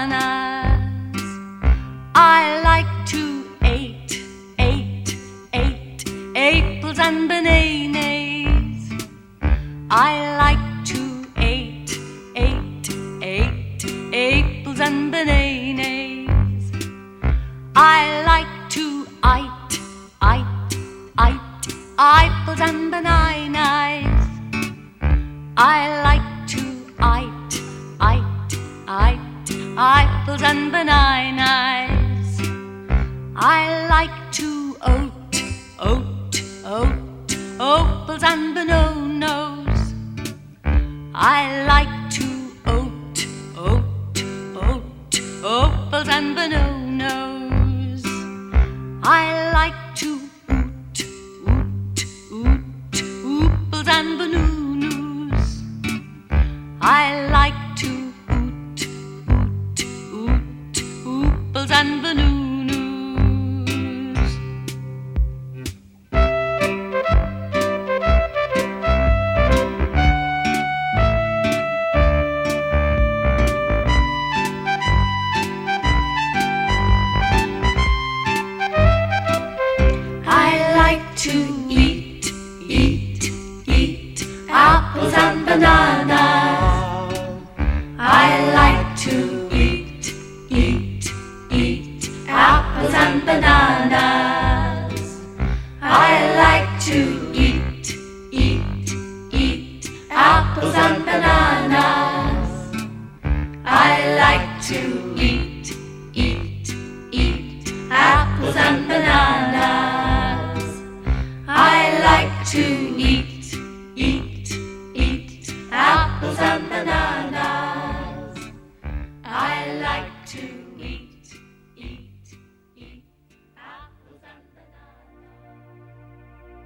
bananas. I like to eat apples and bananas. I like to eat apples and bananas. I like to eat apples and bananas. I like to eat apples and bananas. I like to oat apples and bananas. I like to oat apples and bananas. I like to oot apples and bananas. I like to oot apples and bananas.